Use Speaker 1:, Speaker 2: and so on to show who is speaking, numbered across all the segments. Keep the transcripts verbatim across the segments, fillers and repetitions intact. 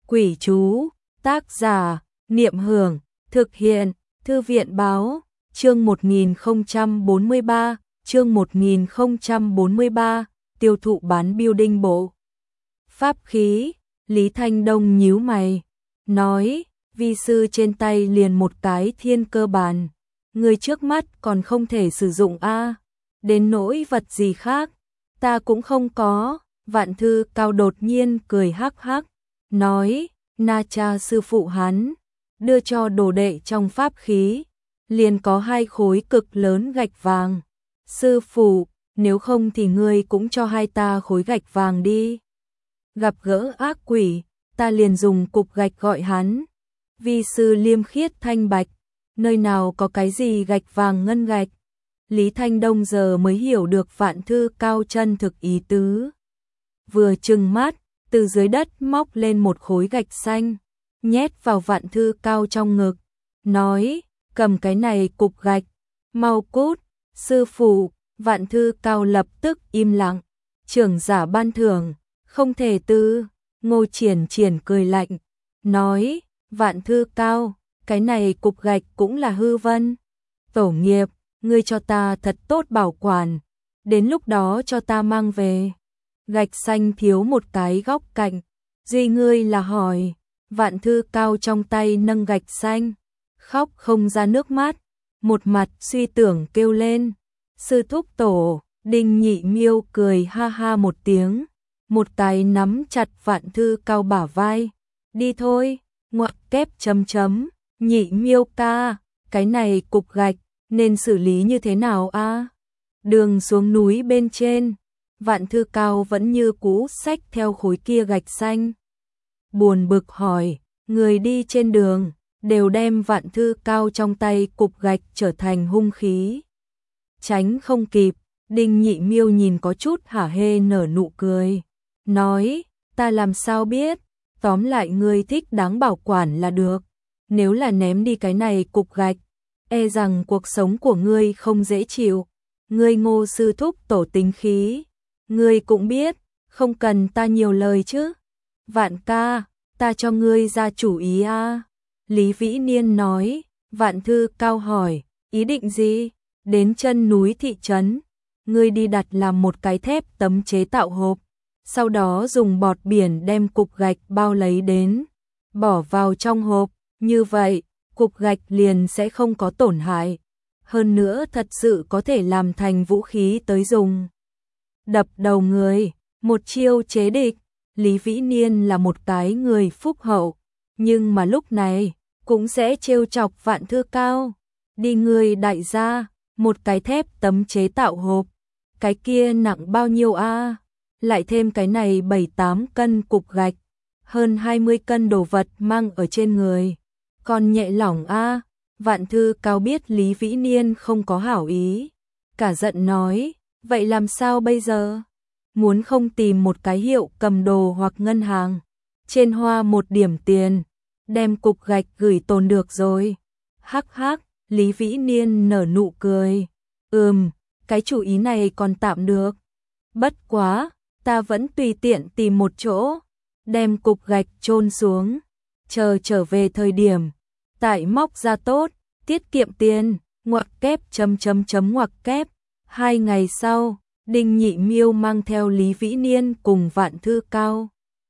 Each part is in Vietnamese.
Speaker 1: Quỷ chú, tác giả, Niệm Hưởng, thực hiện, Thư viện báo, chương một nghìn không trăm bốn mươi ba, chương một nghìn không trăm bốn mươi ba, tiêu thụ bán building bộ. Pháp khí, Lý Thanh Đông nhíu mày, nói, vi sư trên tay liền một cái thiên cơ bàn, người trước mắt còn không thể sử dụng a, đến nỗi vật gì khác, ta cũng không có. Vạn Thư Cao đột nhiên cười hắc hắc, nói, na cha sư phụ hắn, đưa cho đồ đệ trong pháp khí, liền có hai khối cực lớn gạch vàng. Sư phụ, nếu không thì ngươi cũng cho hai ta khối gạch vàng đi. Gặp gỡ ác quỷ, ta liền dùng cục gạch gọi hắn. Vi sư liêm khiết thanh bạch, nơi nào có cái gì gạch vàng ngân gạch. Lý Thanh Đông giờ mới hiểu được Vạn Thư Cao chân thực ý tứ. Vừa trừng mắt, từ dưới đất móc lên một khối gạch xanh, nhét vào Vạn Thư Cao trong ngực, nói, cầm cái này cục gạch, mau cút. Sư phụ. Vạn Thư Cao lập tức im lặng. Trưởng giả ban thưởng, không thể tư. Ngô Triển Triển cười lạnh, nói, Vạn Thư Cao, cái này cục gạch cũng là hư vân. Tổ nghiệp, ngươi cho ta thật tốt bảo quản, đến lúc đó cho ta mang về. Gạch xanh thiếu một cái góc cạnh, duy ngươi là hỏi. Vạn Thư Cao trong tay nâng gạch xanh, khóc không ra nước mắt, một mặt suy tưởng kêu lên, sư thúc tổ. Đinh Nhị Miêu cười ha ha một tiếng, một tay nắm chặt Vạn Thư Cao bả vai, đi thôi. Ngoặc kép chấm chấm, Nhị Miêu ca, cái này cục gạch nên xử lý như thế nào a? Đường xuống núi bên trên, Vạn Thư Cao vẫn như cũ xách theo khối kia gạch xanh. Buồn bực hỏi, người đi trên đường đều đem Vạn Thư Cao trong tay cục gạch trở thành hung khí. Tránh không kịp, Đinh Nhị Miêu nhìn có chút hả hê nở nụ cười, nói, ta làm sao biết, tóm lại ngươi thích đáng bảo quản là được. Nếu là ném đi cái này cục gạch, e rằng cuộc sống của ngươi không dễ chịu. Ngươi Ngô sư thúc tổ tính khí, ngươi cũng biết, không cần ta nhiều lời chứ. Vạn ca, ta cho ngươi ra chủ ý a. À. Lý Vĩ Niên nói. Vạn Thư Cao hỏi, ý định gì? Đến chân núi thị trấn, ngươi đi đặt làm một cái thép tấm chế tạo hộp, sau đó dùng bọt biển đem cục gạch bao lấy đến, bỏ vào trong hộp, như vậy, cục gạch liền sẽ không có tổn hại. Hơn nữa thật sự có thể làm thành vũ khí tới dùng. Đập đầu người, một chiêu chế địch. Lý Vĩ Niên là một cái người phúc hậu, nhưng mà lúc này cũng sẽ trêu chọc Vạn Thư Cao. Đi người đại gia, một cái thép tấm chế tạo hộp, cái kia nặng bao nhiêu a? À? Lại thêm cái này bảy tám cân cục gạch, hơn hai mươi cân đồ vật mang ở trên người, còn nhẹ lỏng a. À? Vạn Thư Cao biết Lý Vĩ Niên không có hảo ý, cả giận nói, vậy làm sao bây giờ? Muốn không tìm một cái hiệu cầm đồ hoặc ngân hàng, trên hoa một điểm tiền, đem cục gạch gửi tồn được rồi. Hắc hắc, Lý Vĩ Niên nở nụ cười, ừm, cái chủ ý này còn tạm được. Bất quá, ta vẫn tùy tiện tìm một chỗ, đem cục gạch chôn xuống, chờ trở về thời điểm, tại móc ra tốt, tiết kiệm tiền. Ngoặc kép chấm chấm chấm ngoặc kép. Hai ngày sau, Đinh Nhị Miêu mang theo Lý Vĩ Niên cùng Vạn Thư Cao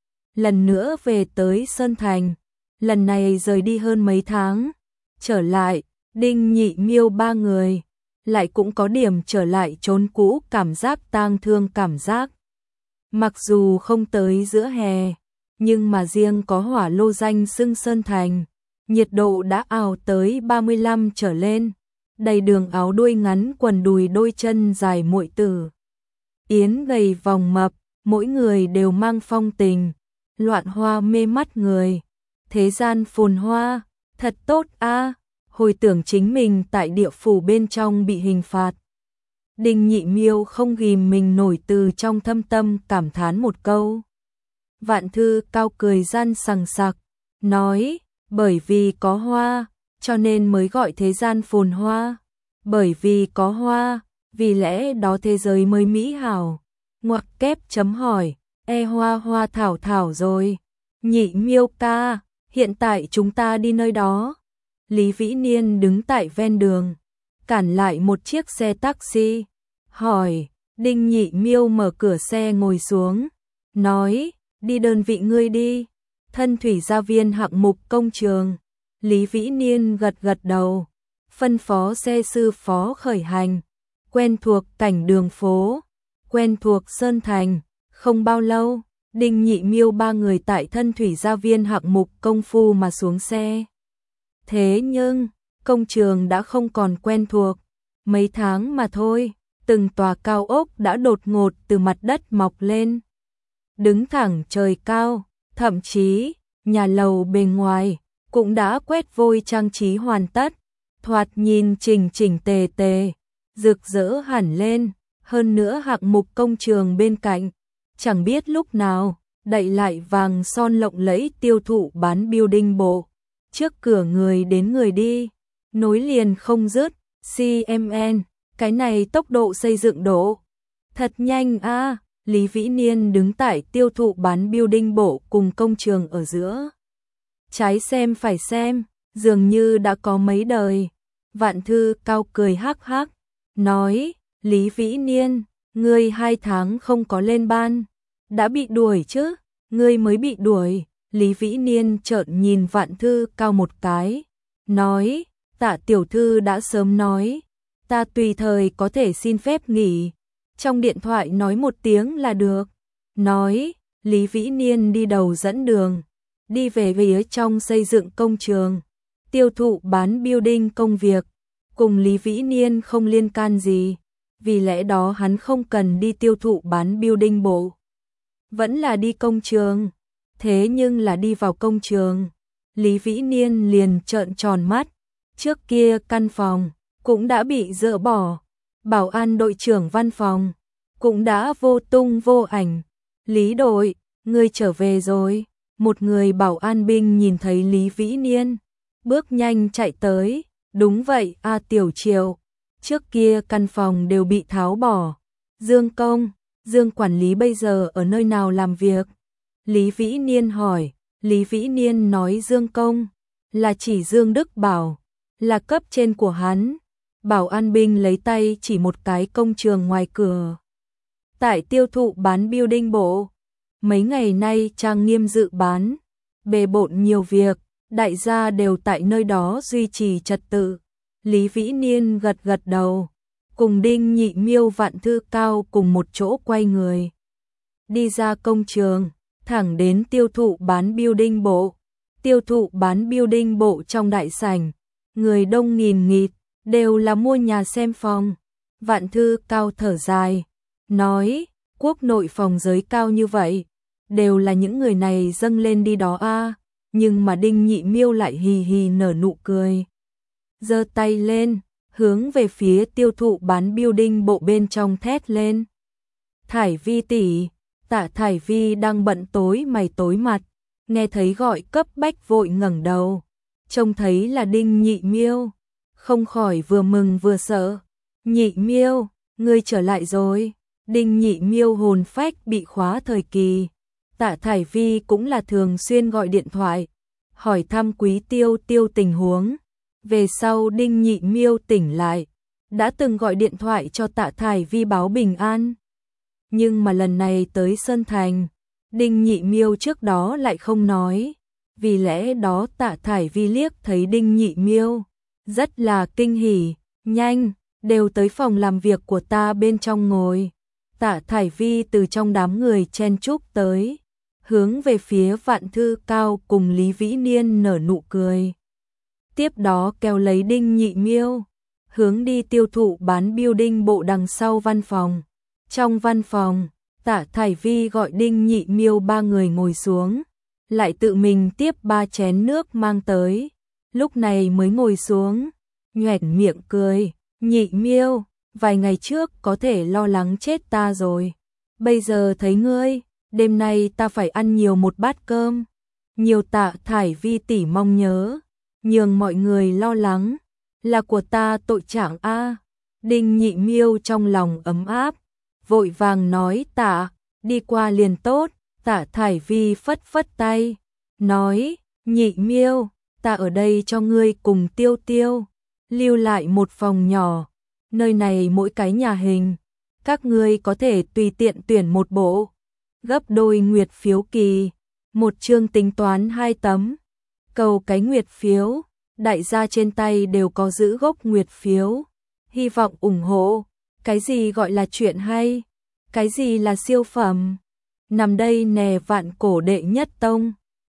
Speaker 1: lần nữa về tới Sơn Thành. Lần này rời đi hơn mấy tháng, trở lại, Đinh Nhị Miêu ba người lại cũng có điểm trở lại chốn cũ, cảm giác tang thương cảm giác. Mặc dù không tới giữa hè, nhưng mà riêng có hỏa lô danh xưng Sơn Thành, nhiệt độ đã ào tới ba mươi lăm trở lên. Đầy đường áo đuôi ngắn quần đùi đôi chân dài muội tử yến gầy vòng mập, mỗi người đều mang phong tình, loạn hoa mê mắt người. Thế gian phồn hoa, thật tốt a. À. Hồi tưởng chính mình tại địa phủ bên trong bị hình phạt, Đinh Nhị Miêu không ghìm mình nổi, từ trong thâm tâm cảm thán một câu. Vạn Thư Cao cười gian sằng sặc, nói, bởi vì có hoa, cho nên mới gọi thế gian phồn hoa. Bởi vì có hoa, vì lẽ đó thế giới mới mỹ hảo. Ngoặc kép chấm hỏi, e hoa hoa thảo thảo rồi. Nhị Miêu ca, hiện tại chúng ta đi nơi đó. Lý Vĩ Niên đứng tại ven đường, cản lại một chiếc xe taxi, hỏi. Đinh Nhị Miêu mở cửa xe ngồi xuống, nói, đi đơn vị ngươi đi. Thân thủy gia viên hạng mục công trường. Lý Vĩ Niên gật gật đầu, phân phó xe sư phó khởi hành. Quen thuộc cảnh đường phố, quen thuộc sơn thành, không bao lâu, Đinh Nhị Miêu ba người tại thân thủy gia viên hạng mục công phu mà xuống xe. Thế nhưng, công trường đã không còn quen thuộc, mấy tháng mà thôi, từng tòa cao ốc đã đột ngột từ mặt đất mọc lên. Đứng thẳng trời cao, thậm chí, nhà lầu bên ngoài, cũng đã quét vôi trang trí hoàn tất, thoạt nhìn chỉnh chỉnh tề tề, rực rỡ hẳn lên, hơn nữa hạng mục công trường bên cạnh, chẳng biết lúc nào, đậy lại vàng son lộng lẫy tiêu thụ bán building bộ. Trước cửa người đến người đi, nối liền không dứt, xê em en, cái này tốc độ xây dựng độ. Thật nhanh a. À. Lý Vĩ Niên đứng tại tiêu thụ bán building bộ cùng công trường ở giữa. Trái xem phải xem, dường như đã có mấy đời. Vạn Thư Cao cười hắc hắc, nói, Lý Vĩ Niên, ngươi hai tháng không có lên ban, đã bị đuổi chứ, ngươi mới bị đuổi. Lý Vĩ Niên trợn nhìn Vạn Thư Cao một cái, nói, Tạ tiểu thư đã sớm nói, ta tùy thời có thể xin phép nghỉ, trong điện thoại nói một tiếng là được. Nói, Lý Vĩ Niên đi đầu dẫn đường, đi về phía trong xây dựng công trường, tiêu thụ bán building công việc, cùng Lý Vĩ Niên không liên can gì, vì lẽ đó hắn không cần đi tiêu thụ bán building bộ, vẫn là đi công trường. Thế nhưng là đi vào công trường, Lý Vĩ Niên liền trợn tròn mắt, trước kia căn phòng cũng đã bị dỡ bỏ, bảo an đội trưởng văn phòng cũng đã vô tung vô ảnh. Lý đội, ngươi trở về rồi. Một người bảo an binh nhìn thấy Lý Vĩ Niên, bước nhanh chạy tới, đúng vậy a Tiểu Triều, trước kia căn phòng đều bị tháo bỏ. Dương công, Dương quản lý bây giờ ở nơi nào làm việc? Lý Vĩ Niên hỏi. Lý Vĩ Niên nói Dương công là chỉ Dương Đức Bảo, là cấp trên của hắn. Bảo an binh lấy tay chỉ một cái công trường ngoài cửa. Tại tiêu thụ bán building bộ, mấy ngày nay trang nghiêm dự bán, bề bộn nhiều việc, đại gia đều tại nơi đó duy trì trật tự. Lý Vĩ Niên gật gật đầu, cùng Đinh Nhị Miêu Vạn Thư Cao cùng một chỗ quay người. Đi ra công trường, thẳng đến tiêu thụ bán building bộ. Tiêu thụ bán building bộ trong đại sảnh, người đông nghìn nghịt, đều là mua nhà xem phòng. Vạn Thư Cao thở dài, nói, quốc nội phòng giới cao như vậy, đều là những người này dâng lên đi đó a. À. Nhưng mà Đinh Nhị Miêu lại hì hì nở nụ cười, giơ tay lên, hướng về phía tiêu thụ bán building bộ bên trong thét lên. Thải Vi tỷ. Tạ Thải Vi đang bận tối mày tối mặt, nghe thấy gọi cấp bách vội ngẩng đầu, trông thấy là Đinh Nhị Miêu, không khỏi vừa mừng vừa sợ. Nhị Miêu, ngươi trở lại rồi. Đinh Nhị Miêu hồn phách bị khóa thời kỳ, Tạ Thải Vi cũng là thường xuyên gọi điện thoại, hỏi thăm Quý Tiêu Tiêu tình huống. Về sau Đinh Nhị Miêu tỉnh lại, đã từng gọi điện thoại cho Tạ Thải Vi báo bình an. Nhưng mà lần này tới Sơn Thành, Đinh Nhị Miêu trước đó lại không nói, vì lẽ đó Tạ Thải Vi liếc thấy Đinh Nhị Miêu, rất là kinh hỉ, nhanh, đều tới phòng làm việc của ta bên trong ngồi. Tạ Thải Vi từ trong đám người chen chúc tới, hướng về phía Vạn Thư Cao cùng Lý Vĩ Niên nở nụ cười. Tiếp đó kéo lấy Đinh Nhị Miêu, hướng đi tiêu thụ bán building bộ đằng sau văn phòng. Trong văn phòng, Tạ Thải Vi gọi Đinh Nhị Miêu ba người ngồi xuống, lại tự mình tiếp ba chén nước mang tới, lúc này mới ngồi xuống, nhoẻn miệng cười, Nhị Miêu, vài ngày trước có thể lo lắng chết ta rồi, bây giờ thấy ngươi, đêm nay ta phải ăn nhiều một bát cơm, nhiều. Tạ Thải Vi tỷ mong nhớ, nhường mọi người lo lắng, là của ta tội trạng a. Đinh Nhị Miêu trong lòng ấm áp, vội vàng nói tạ, đi qua liền tốt. Tạ Thải Vi phất phất tay, nói, Nhị Miêu, ta ở đây cho ngươi cùng Tiêu Tiêu lưu lại một phòng nhỏ, nơi này mỗi cái nhà hình, các ngươi có thể tùy tiện tuyển một bộ, gấp đôi nguyệt phiếu kỳ, một chương tính toán hai tấm, cầu cái nguyệt phiếu, đại gia trên tay đều có giữ gốc nguyệt phiếu, hy vọng ủng hộ, cái gì gọi là chuyện hay, cái gì là siêu phẩm, nằm đây nè vạn cổ đệ nhất tông.